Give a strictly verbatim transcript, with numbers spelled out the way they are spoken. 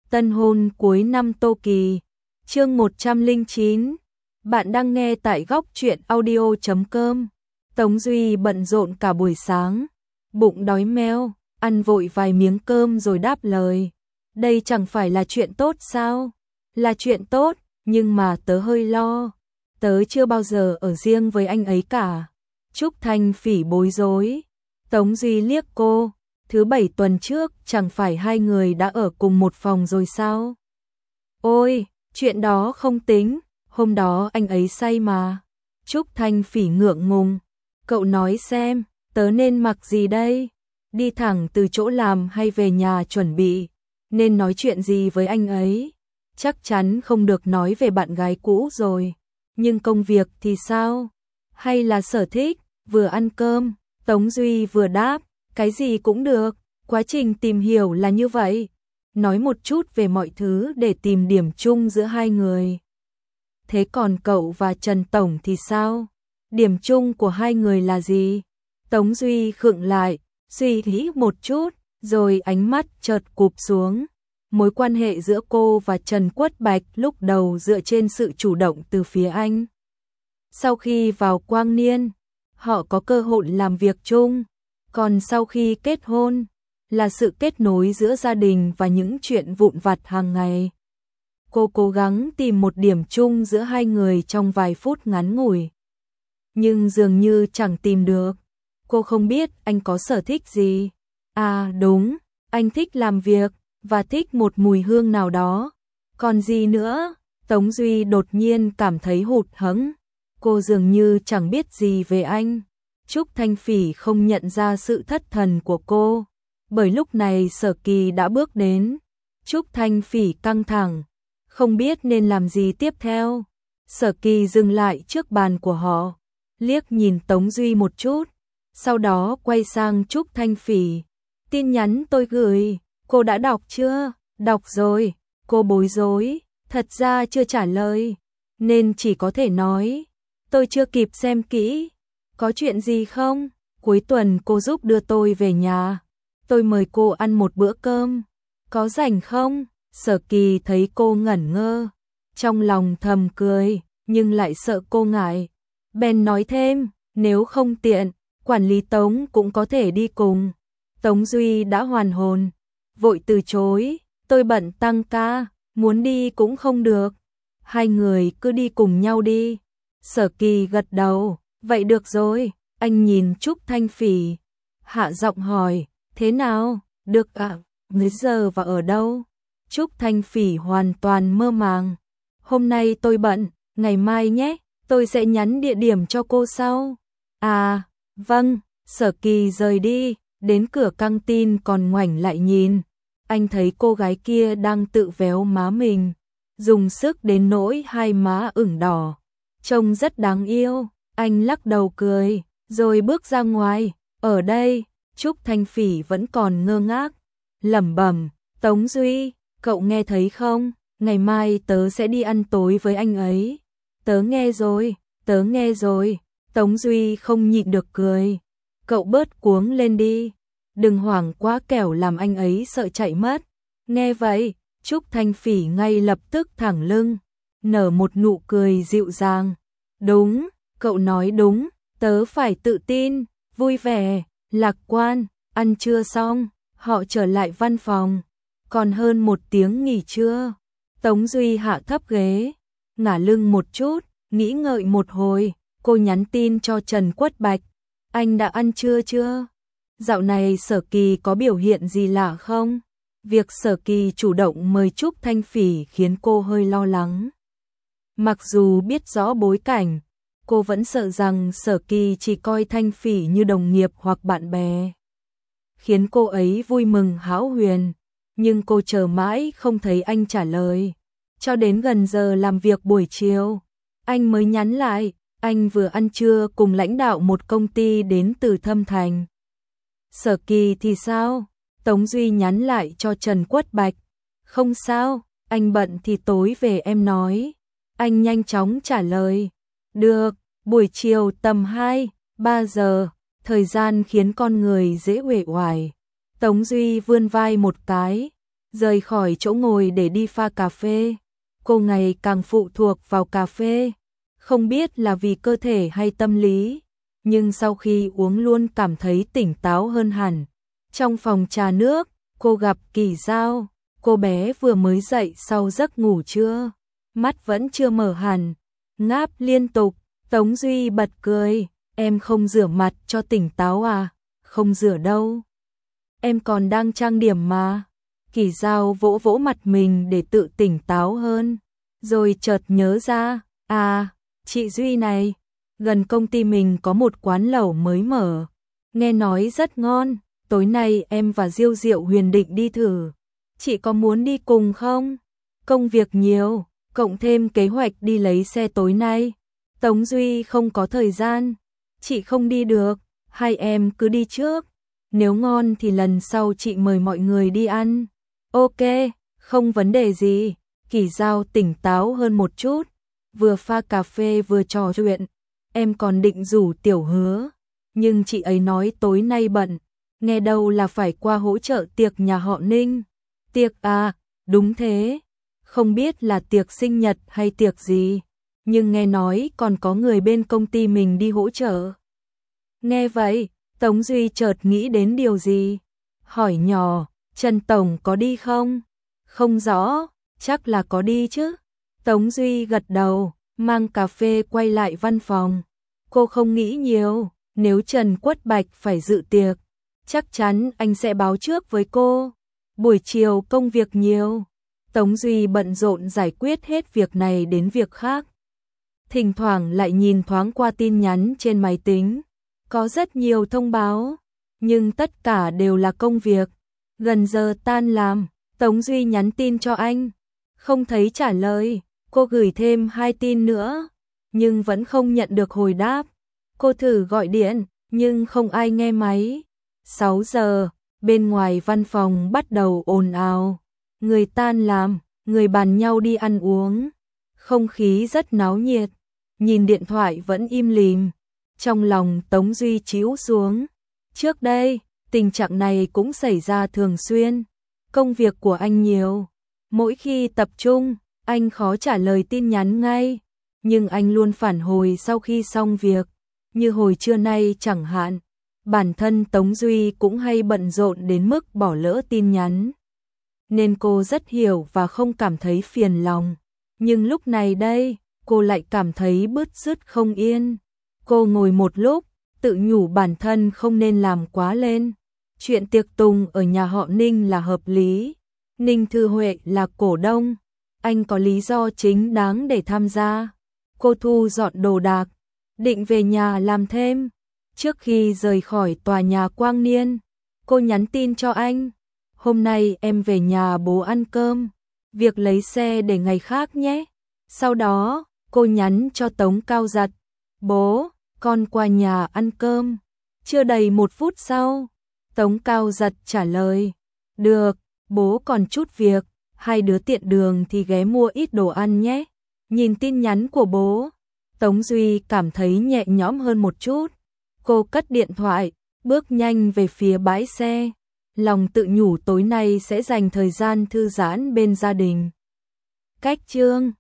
Tân hôn cuối năm Tô Kỳ. Chương một trăm lẻ chín. Bạn đang nghe tại góc truyện audio chấm com. Tống Duy bận rộn cả buổi sáng, bụng đói meo, ăn vội vài miếng cơm rồi đáp lời. Đây chẳng phải là chuyện tốt sao? Là chuyện tốt, nhưng mà tớ hơi lo. Tớ chưa bao giờ ở riêng với anh ấy cả. Trúc Thanh Phỉ bối rối. Tống Duy liếc cô. Thứ bảy tuần trước chẳng phải hai người đã ở cùng một phòng rồi sao? Ôi, chuyện đó không tính, hôm đó anh ấy say mà. Trúc Thanh Phỉ ngượng ngùng. Cậu nói xem, tớ nên mặc gì đây? Đi thẳng từ chỗ làm hay về nhà chuẩn bị? Nên nói chuyện gì với anh ấy? Chắc chắn không được nói về bạn gái cũ rồi. Nhưng công việc thì sao? Hay là sở thích? Vừa ăn cơm, Tống Duy vừa đáp. Cái gì cũng được, quá trình tìm hiểu là như vậy. Nói một chút về mọi thứ để tìm điểm chung giữa hai người. Thế còn cậu và Trần Tổng thì sao? Điểm chung của hai người là gì? Tống Duy khựng lại, suy nghĩ một chút, rồi ánh mắt chợt cụp xuống. Mối quan hệ giữa cô và Trần Quất Bạch lúc đầu dựa trên sự chủ động từ phía anh. Sau khi vào Quang Niên, họ có cơ hội làm việc chung. Còn sau khi kết hôn, là sự kết nối giữa gia đình và những chuyện vụn vặt hàng ngày. Cô cố gắng tìm một điểm chung giữa hai người trong vài phút ngắn ngủi. Nhưng dường như chẳng tìm được. Cô không biết anh có sở thích gì. À đúng, anh thích làm việc, và thích một mùi hương nào đó. Còn gì nữa? Tống Duy đột nhiên cảm thấy hụt hẫng. Cô dường như chẳng biết gì về anh. Trúc Thanh Phỉ không nhận ra sự thất thần của cô, bởi lúc này Sở Kỳ đã bước đến. Trúc Thanh Phỉ căng thẳng, không biết nên làm gì tiếp theo. Sở Kỳ dừng lại trước bàn của họ, liếc nhìn Tống Duy một chút, sau đó quay sang Trúc Thanh Phỉ. Tin nhắn tôi gửi, cô đã đọc chưa? Đọc rồi, cô bối rối, thật ra chưa trả lời, nên chỉ có thể nói, tôi chưa kịp xem kỹ. Có chuyện gì không? Cuối tuần cô giúp đưa tôi về nhà. Tôi mời cô ăn một bữa cơm. Có rảnh không? Sở Kỳ thấy cô ngẩn ngơ. Trong lòng thầm cười, nhưng lại sợ cô ngại. Bèn nói thêm, nếu không tiện, quản lý Tống cũng có thể đi cùng. Tống Duy đã hoàn hồn. Vội từ chối, tôi bận tăng ca, muốn đi cũng không được. Hai người cứ đi cùng nhau đi. Sở Kỳ gật đầu. Vậy được rồi, anh nhìn Trúc Thanh Phỉ, hạ giọng hỏi, thế nào, được ạ, mấy giờ và ở đâu? Trúc Thanh Phỉ hoàn toàn mơ màng, hôm nay tôi bận, ngày mai nhé, tôi sẽ nhắn địa điểm cho cô sau. À, vâng, Sở Kỳ rời đi, đến cửa căng tin còn ngoảnh lại nhìn, anh thấy cô gái kia đang tự véo má mình, dùng sức đến nỗi hai má ửng đỏ, trông rất đáng yêu. Anh lắc đầu cười, rồi bước ra ngoài. Ở đây, Trúc Thanh Phỉ vẫn còn ngơ ngác, lẩm bẩm, Tống Duy, cậu nghe thấy không? Ngày mai tớ sẽ đi ăn tối với anh ấy. Tớ nghe rồi, tớ nghe rồi. Tống Duy không nhịn được cười. Cậu bớt cuống lên đi, đừng hoảng quá kẻo làm anh ấy sợ chạy mất. Nghe vậy, Trúc Thanh Phỉ ngay lập tức thẳng lưng, nở một nụ cười dịu dàng. Đúng. Cậu nói đúng, tớ phải tự tin, vui vẻ, lạc quan. Ăn trưa xong, họ trở lại văn phòng. Còn hơn một tiếng nghỉ trưa. Tống Duy hạ thấp ghế, ngả lưng một chút, nghĩ ngợi một hồi. Cô nhắn tin cho Trần Quất Bạch. Anh đã ăn trưa chưa? Dạo này Sở Kỳ có biểu hiện gì lạ không? Việc Sở Kỳ chủ động mời Trúc Thanh Phỉ khiến cô hơi lo lắng. Mặc dù biết rõ bối cảnh, cô vẫn sợ rằng Sở Kỳ chỉ coi Thanh Phỉ như đồng nghiệp hoặc bạn bè, khiến cô ấy vui mừng hão huyền, nhưng cô chờ mãi không thấy anh trả lời. Cho đến gần giờ làm việc buổi chiều, anh mới nhắn lại, anh vừa ăn trưa cùng lãnh đạo một công ty đến từ Thâm Thành. Sở Kỳ thì sao? Tống Duy nhắn lại cho Trần Quất Bạch, không sao, anh bận thì tối về em nói. Anh nhanh chóng trả lời. Được, buổi chiều tầm hai, ba giờ, thời gian khiến con người dễ uể oải. Tống Duy vươn vai một cái, rời khỏi chỗ ngồi để đi pha cà phê. Cô ngày càng phụ thuộc vào cà phê, không biết là vì cơ thể hay tâm lý, nhưng sau khi uống luôn cảm thấy tỉnh táo hơn hẳn. Trong phòng trà nước, cô gặp Kỳ Giao, cô bé vừa mới dậy sau giấc ngủ trưa, mắt vẫn chưa mở hẳn, ngáp liên tục. Tống Duy bật cười, em không rửa mặt cho tỉnh táo à? Không rửa đâu, em còn đang trang điểm mà. Kỳ Giao vỗ vỗ mặt mình để tự tỉnh táo hơn, rồi chợt nhớ ra, à, chị Duy này, gần công ty mình có một quán lẩu mới mở, nghe nói rất ngon, tối nay em và Diêu Diệu Huyền định đi thử. Chị có muốn đi cùng không? Công việc nhiều, cộng thêm kế hoạch đi lấy xe tối nay. Tống Duy không có thời gian, chị không đi được, hai em cứ đi trước. Nếu ngon thì lần sau chị mời mọi người đi ăn. Ok, không vấn đề gì. Kỳ Giao tỉnh táo hơn một chút, vừa pha cà phê vừa trò chuyện. Em còn định rủ Tiểu Hứa, nhưng chị ấy nói tối nay bận, nghe đâu là phải qua hỗ trợ tiệc nhà họ Ninh. Tiệc à, đúng thế, không biết là tiệc sinh nhật hay tiệc gì, nhưng nghe nói còn có người bên công ty mình đi hỗ trợ. Nghe vậy, Tống Duy chợt nghĩ đến điều gì, hỏi nhỏ, Trần Tổng có đi không? Không rõ, chắc là có đi chứ. Tống Duy gật đầu, mang cà phê quay lại văn phòng. Cô không nghĩ nhiều, nếu Trần Quất Bạch phải dự tiệc, chắc chắn anh sẽ báo trước với cô. Buổi chiều công việc nhiều, Tống Duy bận rộn giải quyết hết việc này đến việc khác. Thỉnh thoảng lại nhìn thoáng qua tin nhắn trên máy tính, có rất nhiều thông báo, nhưng tất cả đều là công việc. Gần giờ tan làm, Tống Duy nhắn tin cho anh, không thấy trả lời, cô gửi thêm hai tin nữa, nhưng vẫn không nhận được hồi đáp. Cô thử gọi điện, nhưng không ai nghe máy. sáu giờ, bên ngoài văn phòng bắt đầu ồn ào, người tan làm, người bàn nhau đi ăn uống, không khí rất náo nhiệt. Nhìn điện thoại vẫn im lìm, trong lòng Tống Duy trĩu xuống. Trước đây, tình trạng này cũng xảy ra thường xuyên. Công việc của anh nhiều, mỗi khi tập trung, anh khó trả lời tin nhắn ngay, nhưng anh luôn phản hồi sau khi xong việc, như hồi trưa nay chẳng hạn. Bản thân Tống Duy cũng hay bận rộn đến mức bỏ lỡ tin nhắn, nên cô rất hiểu và không cảm thấy phiền lòng. Nhưng lúc này đây, cô lại cảm thấy bứt rứt không yên. Cô ngồi một lúc, tự nhủ bản thân không nên làm quá lên. Chuyện tiệc tùng ở nhà họ Ninh là hợp lý. Ninh Thư Huệ là cổ đông, anh có lý do chính đáng để tham gia. Cô thu dọn đồ đạc, định về nhà làm thêm. Trước khi rời khỏi tòa nhà Quang Niên, cô nhắn tin cho anh. Hôm nay em về nhà bố ăn cơm, việc lấy xe để ngày khác nhé. Sau đó, cô nhắn cho Tống Cao Giật, bố, con qua nhà ăn cơm. Chưa đầy một phút sau, Tống Cao Giật trả lời, được, bố còn chút việc, hai đứa tiện đường thì ghé mua ít đồ ăn nhé. Nhìn tin nhắn của bố, Tống Duy cảm thấy nhẹ nhõm hơn một chút. Cô cất điện thoại, bước nhanh về phía bãi xe, lòng tự nhủ tối nay sẽ dành thời gian thư giãn bên gia đình. Cách chương